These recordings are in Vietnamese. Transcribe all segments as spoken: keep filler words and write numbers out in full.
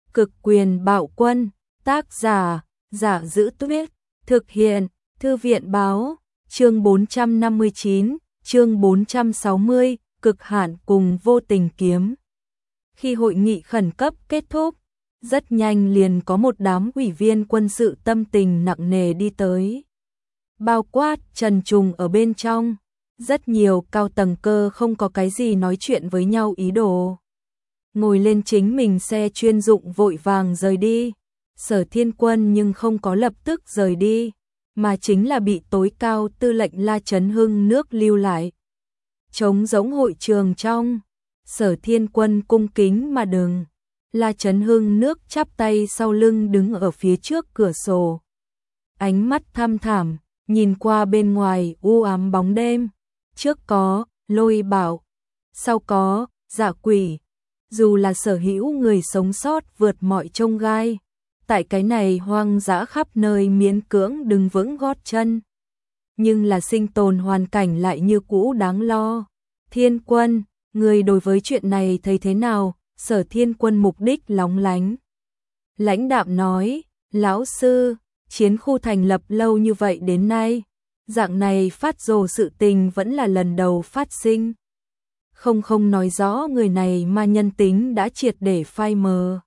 Cực quyền bạo quân, tác giả, Giả Giữ Tuyết, thực hiện, Thư viện báo, chương bốn trăm năm mươi chín, chương bốn trăm sáu mươi, cực hạn cùng vô tình kiếm. Khi hội nghị khẩn cấp kết thúc, rất nhanh liền có một đám ủy viên quân sự tâm tình nặng nề đi tới. Bao quát Trần Trùng ở bên trong, rất nhiều cao tầng cơ không có cái gì nói chuyện với nhau ý đồ. Ngồi lên chính mình xe chuyên dụng vội vàng rời đi. Sở Thiên Quân nhưng không có lập tức rời đi, mà chính là bị tối cao tư lệnh La Chấn Hưng nước lưu lại. Trống rỗng hội trường trong, Sở Thiên Quân cung kính mà đừng. La Chấn Hưng nước chắp tay sau lưng đứng ở phía trước cửa sổ. Ánh mắt thăm thẳm, nhìn qua bên ngoài u ám bóng đêm. Trước có Lôi Bảo, sau có Dạ Quỷ. Dù là sở hữu người sống sót vượt mọi chông gai, tại cái này hoang dã khắp nơi miễn cưỡng đứng vững gót chân. Nhưng là sinh tồn hoàn cảnh lại như cũ đáng lo. Thiên Quân, người đối với chuyện này thấy thế nào? Sở Thiên Quân mục đích lóng lánh. Lãnh đạm nói, lão sư, chiến khu thành lập lâu như vậy đến nay, dạng này phát rồ sự tình vẫn là lần đầu phát sinh. Không không nói rõ người này mà nhân tính đã triệt để phai mờ.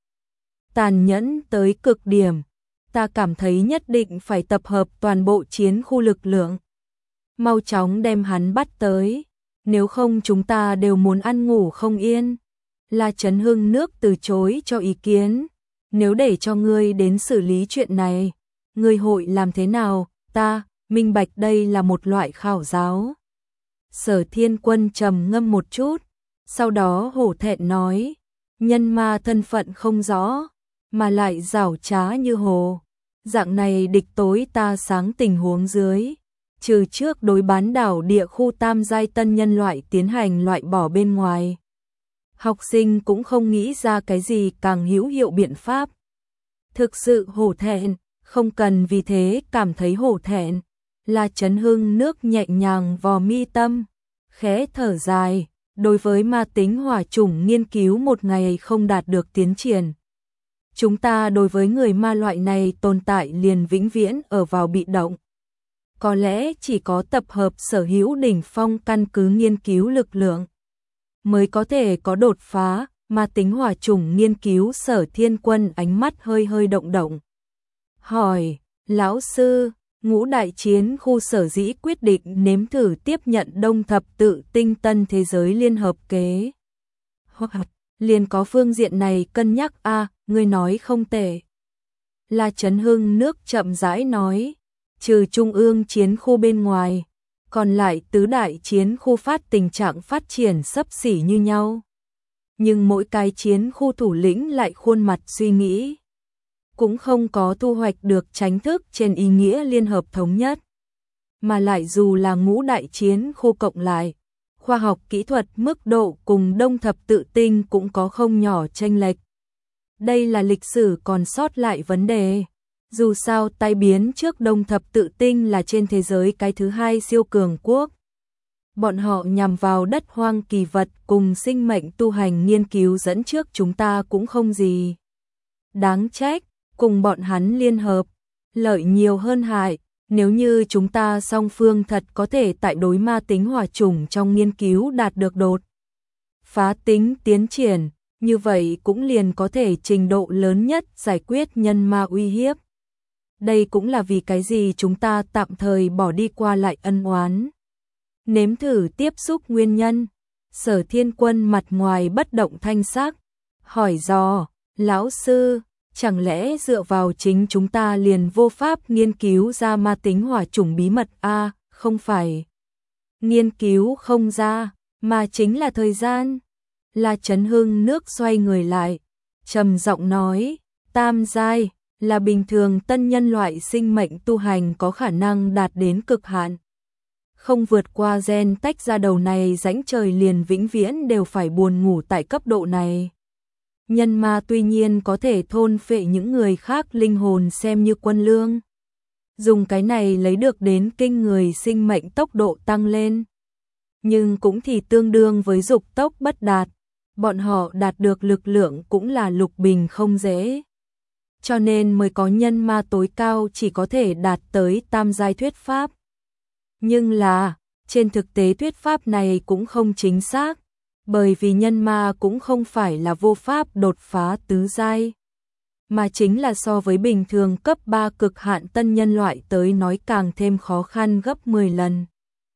Tàn nhẫn tới cực điểm, ta cảm thấy nhất định phải tập hợp toàn bộ chiến khu lực lượng. Mau chóng đem hắn bắt tới, nếu không chúng ta đều muốn ăn ngủ không yên. La Chấn Hưng nước từ chối cho ý kiến, nếu để cho ngươi đến xử lý chuyện này, ngươi hội làm thế nào? Ta minh bạch đây là một loại khảo giáo. Sở Thiên Quân trầm ngâm một chút, sau đó hổ thẹn nói, nhân ma thân phận không rõ, mà lại giảo trá như hồ. Dạng này địch tối ta sáng tình huống dưới, trừ trước đối bán đảo địa khu tam giai tân nhân loại tiến hành loại bỏ bên ngoài. Học sinh cũng không nghĩ ra cái gì càng hữu hiệu biện pháp. Thực sự hổ thẹn, không cần vì thế cảm thấy hổ thẹn. La Chấn Hưng nước nhẹ nhàng vò mi tâm, khẽ thở dài, đối với ma tính hỏa chủng nghiên cứu một ngày không đạt được tiến triển. Chúng ta đối với người ma loại này tồn tại liền vĩnh viễn ở vào bị động. Có lẽ chỉ có tập hợp sở hữu đỉnh phong căn cứ nghiên cứu lực lượng, mới có thể có đột phá. Ma tính hỏa chủng nghiên cứu. Sở Thiên Quân ánh mắt hơi hơi động động. Hỏi, lão sư, ngũ đại chiến khu sở dĩ quyết định nếm thử tiếp nhận đông thập tự tinh tân thế giới liên hợp kế. Hoặc liền có phương diện này cân nhắc a à, ngươi nói không tệ. La Chấn Hưng nước chậm rãi nói, trừ trung ương chiến khu bên ngoài, còn lại tứ đại chiến khu phát tình trạng phát triển xấp xỉ như nhau. Nhưng mỗi cái chiến khu thủ lĩnh lại khuôn mặt suy nghĩ, cũng không có thu hoạch được chính thức trên ý nghĩa liên hợp thống nhất. Mà lại dù là ngũ đại chiến khu cộng lại, khoa học kỹ thuật mức độ cùng đông thập tự tinh cũng có không nhỏ chênh lệch. Đây là lịch sử còn sót lại vấn đề. Dù sao tai biến trước đông thập tự tinh là trên thế giới cái thứ hai siêu cường quốc. Bọn họ nhằm vào đất hoang kỳ vật cùng sinh mệnh tu hành nghiên cứu dẫn trước chúng ta cũng không gì đáng trách, cùng bọn hắn liên hợp, lợi nhiều hơn hại. Nếu như chúng ta song phương thật có thể tại đối ma tính hỏa chủng trong nghiên cứu đạt được đột phá tính tiến triển, như vậy cũng liền có thể trình độ lớn nhất giải quyết nhân ma uy hiếp. Đây cũng là vì cái gì chúng ta tạm thời bỏ đi qua lại ân oán, nếm thử tiếp xúc nguyên nhân. Sở Thiên Quân mặt ngoài bất động thanh sắc, hỏi dò, lão sư, chẳng lẽ dựa vào chính chúng ta liền vô pháp nghiên cứu ra ma tính hỏa chủng bí mật a à, không phải nghiên cứu không ra, mà chính là thời gian. La Chấn Hưng nước xoay người lại, trầm giọng nói, tam giai là bình thường tân nhân loại sinh mệnh tu hành có khả năng đạt đến cực hạn. Không vượt qua gen tách ra đầu này rãnh trời liền vĩnh viễn đều phải buồn ngủ tại cấp độ này. Nhân ma tuy nhiên có thể thôn phệ những người khác linh hồn xem như quân lương, dùng cái này lấy được đến kinh người sinh mệnh tốc độ tăng lên, nhưng cũng thì tương đương với dục tốc bất đạt. bọn họ đạt được lực lượng cũng là lục bình không dễ. Cho nên mới có nhân ma tối cao chỉ có thể đạt tới tam giai thuyết pháp. Nhưng là, trên thực tế thuyết pháp này cũng không chính xác, bởi vì nhân ma cũng không phải là vô pháp đột phá tứ giai, mà chính là so với bình thường cấp ba cực hạn tân nhân loại tới nói càng thêm khó khăn gấp mười lần.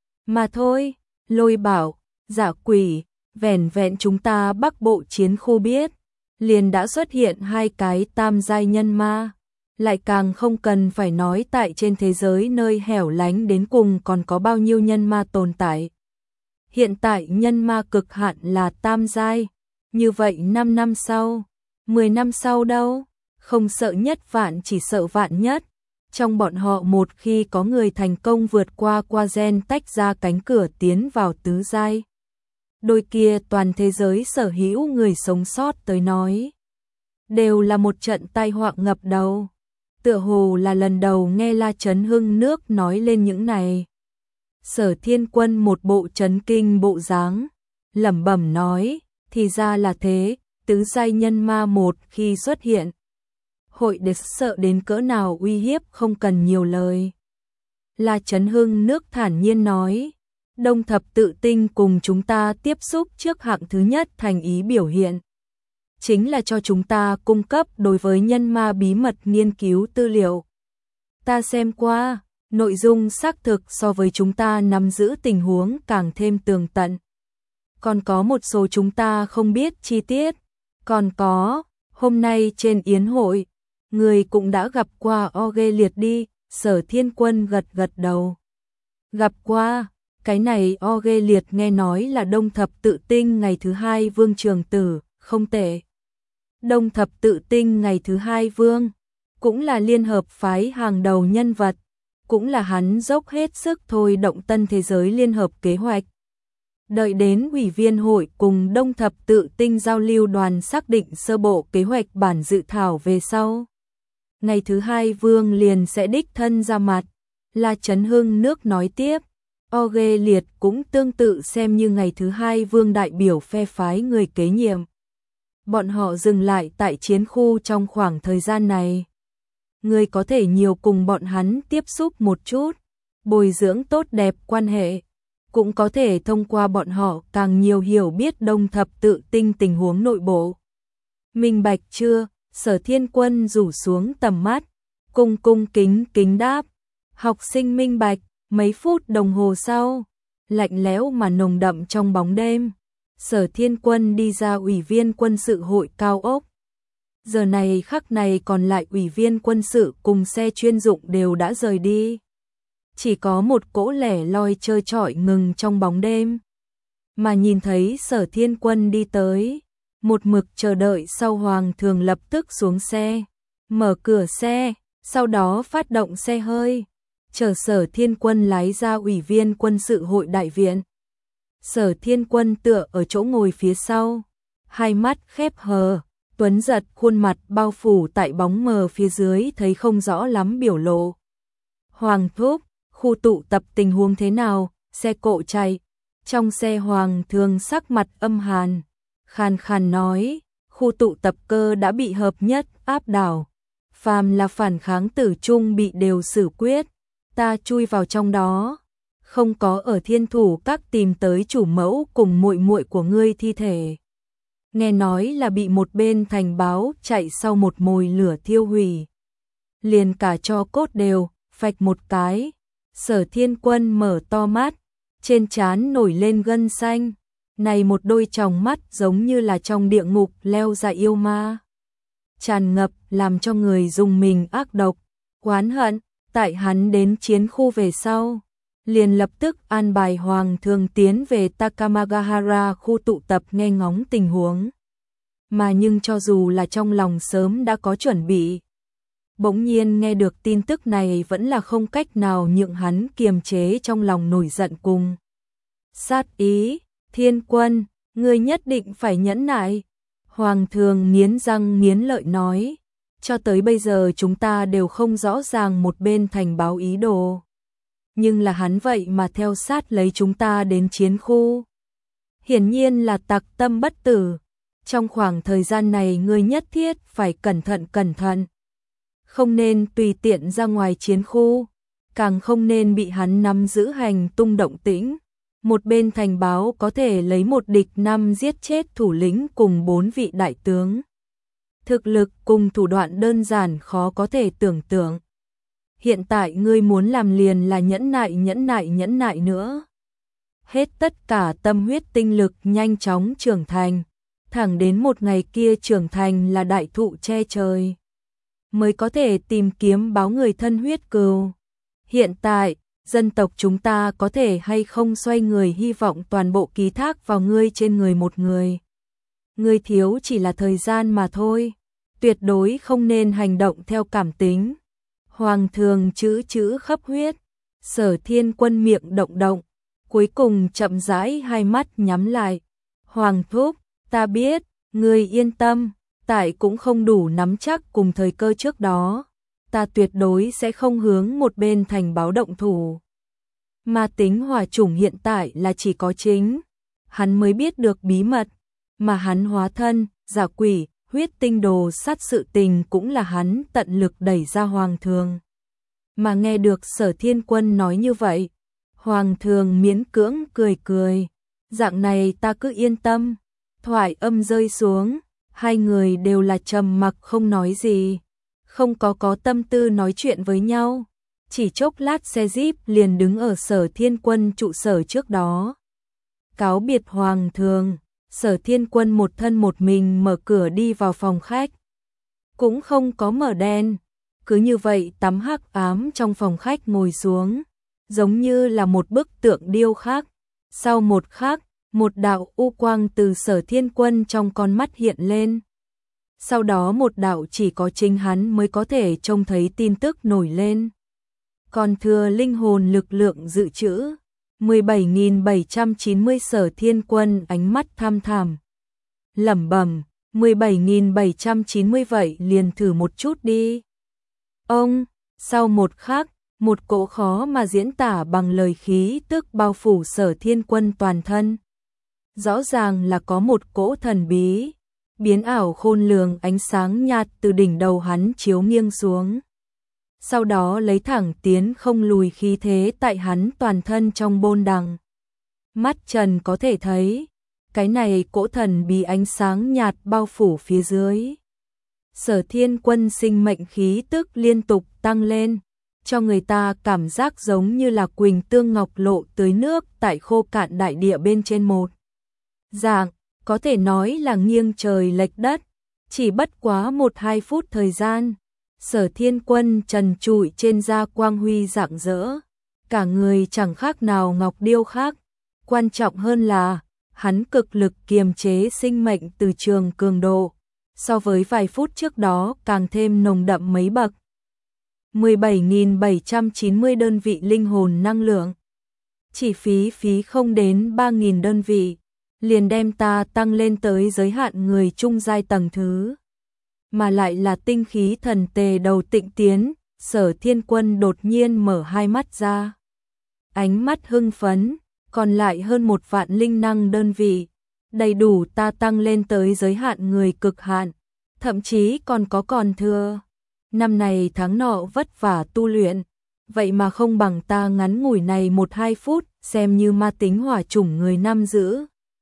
Mà thôi, Lôi bảo, Dạ Quỷ, vẻn vẹn chúng ta Bắc Bộ chiến khu biết, liền đã xuất hiện hai cái tam giai nhân ma, lại càng không cần phải nói tại trên thế giới nơi hẻo lánh đến cùng còn có bao nhiêu nhân ma tồn tại. Hiện tại nhân ma cực hạn là tam giai, như vậy năm năm sau, mười năm sau đâu, không sợ nhất vạn chỉ sợ vạn nhất. Trong bọn họ một khi có người thành công vượt qua qua gen tách ra cánh cửa tiến vào tứ giai, đôi kia toàn thế giới sở hữu người sống sót tới nói, đều là một trận tai họa ngập đầu. Tựa hồ là lần đầu nghe La Chấn Hưng nước nói lên những này. Sở Thiên Quân một bộ chấn kinh bộ dáng, lẩm bẩm nói, thì ra là thế, tứ giai nhân ma một khi xuất hiện, hội địch sợ đến cỡ nào uy hiếp không cần nhiều lời. La Chấn Hưng nước thản nhiên nói, Đông Thập Tự Tinh cùng chúng ta tiếp xúc trước hạng thứ nhất thành ý biểu hiện, chính là cho chúng ta cung cấp đối với nhân ma bí mật nghiên cứu tư liệu. Ta xem qua, nội dung xác thực so với chúng ta nắm giữ tình huống càng thêm tường tận. Còn có một số chúng ta không biết chi tiết. Còn có, hôm nay trên yến hội, người cũng đã gặp qua O ghê liệt đi, Sở Thiên Quân gật gật đầu. Gặp qua, cái này O ghê liệt nghe nói là Đông Thập Tự Tinh ngày thứ hai vương trường tử, không tệ. Đông Thập Tự Tinh ngày thứ hai vương, cũng là liên hợp phái hàng đầu nhân vật, cũng là hắn dốc hết sức thôi động tân thế giới liên hợp kế hoạch. Đợi đến ủy viên hội cùng Đông Thập Tự Tinh giao lưu đoàn xác định sơ bộ kế hoạch bản dự thảo về sau, ngày thứ hai vương liền sẽ đích thân ra mặt. La Chấn Hưng nước nói tiếp, O ghê liệt cũng tương tự xem như ngày thứ hai vương đại biểu phe phái người kế nhiệm. Bọn họ dừng lại tại chiến khu trong khoảng thời gian này. Người có thể nhiều cùng bọn hắn tiếp xúc một chút, bồi dưỡng tốt đẹp quan hệ, cũng có thể thông qua bọn họ càng nhiều hiểu biết Đông Thập Tự Tinh tình huống nội bộ. Minh bạch chưa? Sở Thiên Quân rủ xuống tầm mắt, cung cung kính kính đáp. Học sinh minh bạch. Mấy phút đồng hồ sau, lạnh lẽo mà nồng đậm trong bóng đêm, Sở Thiên Quân đi ra ủy viên quân sự hội cao ốc. Giờ này khắc này còn lại ủy viên quân sự cùng xe chuyên dụng đều đã rời đi. Chỉ có một cỗ lẻ loi trơ trọi ngừng trong bóng đêm. Mà nhìn thấy Sở Thiên Quân đi tới, một mực chờ đợi sau Hoàng Thường lập tức xuống xe, mở cửa xe, sau đó phát động xe hơi, chờ Sở Thiên Quân lái ra ủy viên quân sự hội đại viện. Sở Thiên Quân tựa ở chỗ ngồi phía sau, hai mắt khép hờ, tuấn giật khuôn mặt bao phủ tại bóng mờ phía dưới thấy không rõ lắm biểu lộ. Hoàng thúc, khu tụ tập tình huống thế nào? Xe cộ chạy. Trong xe Hoàng Thường sắc mặt âm hàn, khàn khàn nói, khu tụ tập cơ đã bị hợp nhất áp đảo. Phàm là phản kháng tử trung bị đều xử quyết. Ta chui vào trong đó, không có ở Thiên Thủ Các tìm tới chủ mẫu cùng muội muội của ngươi thi thể. Nghe nói là bị một bên thành báo chạy sau một mồi lửa thiêu hủy. Liền cả tro cốt đều, phạch một cái. Sở Thiên Quân mở to mắt, trên trán nổi lên gân xanh. Này một đôi tròng mắt giống như là trong địa ngục leo ra yêu ma. Tràn ngập làm cho người dùng mình ác độc, oán hận. Tại hắn đến chiến khu về sau, liền lập tức an bài Hoàng Thường tiến về Takamagahara khu tụ tập nghe ngóng tình huống. Mà nhưng cho dù là trong lòng sớm đã có chuẩn bị, bỗng nhiên nghe được tin tức này vẫn là không cách nào nhượng hắn kiềm chế trong lòng nổi giận cùng sát ý. Thiên Quân, ngươi nhất định phải nhẫn nại. Hoàng Thường nghiến răng nghiến lợi nói. Cho tới bây giờ chúng ta đều không rõ ràng một bên thành báo ý đồ. Nhưng là hắn vậy mà theo sát lấy chúng ta đến chiến khu. Hiển nhiên là tặc tâm bất tử, Trong khoảng thời gian này ngươi nhất thiết phải cẩn thận cẩn thận. Không nên tùy tiện ra ngoài chiến khu, càng không nên bị hắn nắm giữ hành tung động tĩnh. Một bên thành báo có thể lấy một địch năm giết chết thủ lĩnh cùng bốn vị đại tướng. Thực lực cùng thủ đoạn đơn giản khó có thể tưởng tượng. Hiện tại ngươi muốn làm liền là nhẫn nại nhẫn nại nhẫn nại nữa. Hết tất cả tâm huyết tinh lực nhanh chóng trưởng thành, thẳng đến một ngày kia trưởng thành là đại thụ che trời, mới có thể tìm kiếm báo người thân huyết cừu. Hiện tại, dân tộc chúng ta có thể hay không xoay người hy vọng toàn bộ ký thác vào ngươi trên người một người. Ngươi thiếu chỉ là thời gian mà thôi, tuyệt đối không nên hành động theo cảm tính. Hoàng thường chữ chữ khắp huyết, Sở Thiên Quân miệng động động, cuối cùng chậm rãi hai mắt nhắm lại. Hoàng thúc, ta biết, ngươi yên tâm, tại cũng không đủ nắm chắc cùng thời cơ trước đó. Ta tuyệt đối sẽ không hướng một bên thành báo động thủ. Ma tính hỏa chủng hiện tại là chỉ có chính hắn mới biết được bí mật, mà hắn hóa thân, giả quỷ, huyết tinh đồ sát sự tình cũng là hắn tận lực đẩy ra Hoàng thường. Mà nghe được Sở Thiên Quân nói như vậy, Hoàng thường miễn cưỡng cười cười, dạng này ta cứ yên tâm. Thoại âm rơi xuống, hai người đều là trầm mặc không nói gì, không có có tâm tư nói chuyện với nhau. Chỉ chốc lát xe Jeep liền đứng ở Sở Thiên Quân trụ sở trước đó. Cáo biệt Hoàng thường, Sở Thiên Quân một thân một mình mở cửa đi vào phòng khách. Cũng không có mở đèn, cứ như vậy tắm hắc ám trong phòng khách ngồi xuống, giống như là một bức tượng điêu khắc. Sau một khắc, một đạo u quang từ Sở Thiên Quân trong con mắt hiện lên. Sau đó một đạo chỉ có chính hắn mới có thể trông thấy tin tức nổi lên. Còn thừa linh hồn lực lượng dự trữ mười bảy nghìn bảy trăm chín mươi. Sở Thiên Quân ánh mắt tham thẳm, lẩm bẩm, mười bảy nghìn bảy trăm chín mươi vậy liền thử một chút đi. Ông, sau một khắc, một cỗ khó mà diễn tả bằng lời khí tức bao phủ Sở Thiên Quân toàn thân. Rõ ràng là có một cỗ thần bí, biến ảo khôn lường ánh sáng nhạt từ đỉnh đầu hắn chiếu nghiêng xuống. Sau đó lấy thẳng tiến không lùi khí thế tại hắn toàn thân trong bôn đằng. Mắt Trần có thể thấy, cái này cỗ thần bí ánh sáng nhạt bao phủ phía dưới. Sở Thiên Quân sinh mệnh khí tức liên tục tăng lên, cho người ta cảm giác giống như là quỳnh tương ngọc lộ tưới nước tại khô cạn đại địa bên trên một dạng, có thể nói là nghiêng trời lệch đất. Chỉ bất quá một hai phút thời gian, Sở Thiên Quân trần trụi trên da quang huy rạng rỡ, cả người chẳng khác nào ngọc điêu khác. Quan trọng hơn là, hắn cực lực kiềm chế sinh mệnh từ trường cường độ, so với vài phút trước đó càng thêm nồng đậm mấy bậc. mười bảy nghìn bảy trăm chín mươi đơn vị linh hồn năng lượng. Chỉ phí phí không đến ba nghìn đơn vị, liền đem ta tăng lên tới giới hạn người trung giai tầng thứ. Mà lại là tinh khí thần tề đầu tịnh tiến. Sở Thiên Quân đột nhiên mở hai mắt ra, ánh mắt hưng phấn, còn lại hơn một vạn linh năng đơn vị, đầy đủ ta tăng lên tới giới hạn người cực hạn, thậm chí còn có còn thừa. Năm này tháng nọ vất vả tu luyện, vậy mà không bằng ta ngắn ngủi này một hai phút, xem như ma tính hỏa chủng người nam giữ.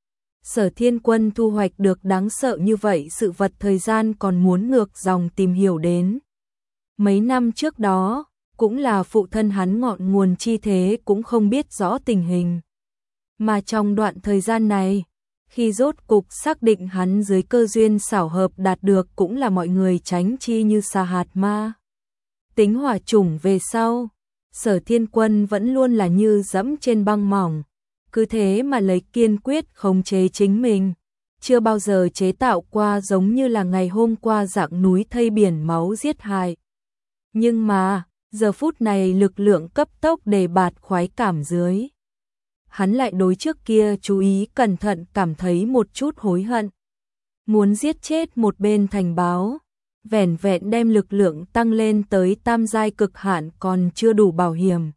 Sở Thiên Quân thu hoạch được đáng sợ như vậy sự vật thời gian còn muốn ngược dòng tìm hiểu đến. Mấy năm trước đó, cũng là phụ thân hắn ngọn nguồn chi thế cũng không biết rõ tình hình. Mà trong đoạn thời gian này, khi rốt cục xác định hắn dưới cơ duyên xảo hợp đạt được cũng là mọi người tránh chi như xà hạt ma tính hỏa chủng về sau, Sở Thiên Quân vẫn luôn là như dẫm trên băng mỏng, cứ thế mà lấy kiên quyết khống chế chính mình, chưa bao giờ chế tạo qua giống như là ngày hôm qua dạng núi thây biển máu giết hại. Nhưng mà, giờ phút này lực lượng cấp tốc đề bạt khoái cảm dưới. Hắn lại đối trước kia chú ý cẩn thận cảm thấy một chút hối hận. Muốn giết chết một bên thành báo, vẻn vẹn đem lực lượng tăng lên tới tam giai cực hạn còn chưa đủ bảo hiểm.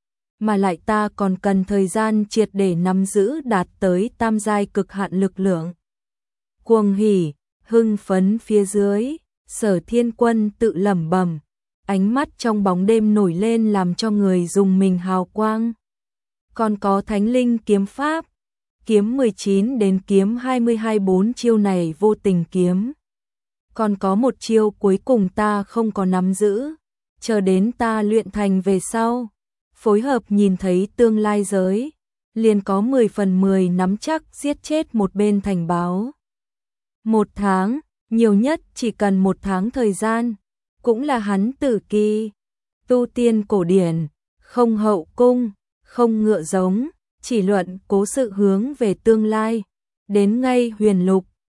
Mà lại ta còn cần thời gian triệt để nắm giữ đạt tới tam giai cực hạn lực lượng. cuồng hỉ, hưng phấn phía dưới, Sở Thiên Quân tự lẩm bẩm, ánh mắt trong bóng đêm nổi lên làm cho người dùng mình hào quang. Còn có Thánh Linh kiếm pháp, kiếm mười chín đến kiếm hai mươi hai, bốn chiêu này vô tình kiếm. Còn có một chiêu cuối cùng ta không có nắm giữ, chờ đến ta luyện thành về sau, phối hợp nhìn thấy tương lai giới, liền có mười phần mười nắm chắc giết chết một bên thành báo. Một tháng, nhiều nhất chỉ cần một tháng thời gian, cũng là hắn tử kỳ. Tu tiên cổ điển, không hậu cung, không ngựa giống, chỉ luận cố sự hướng về tương lai, đến ngay huyền lục,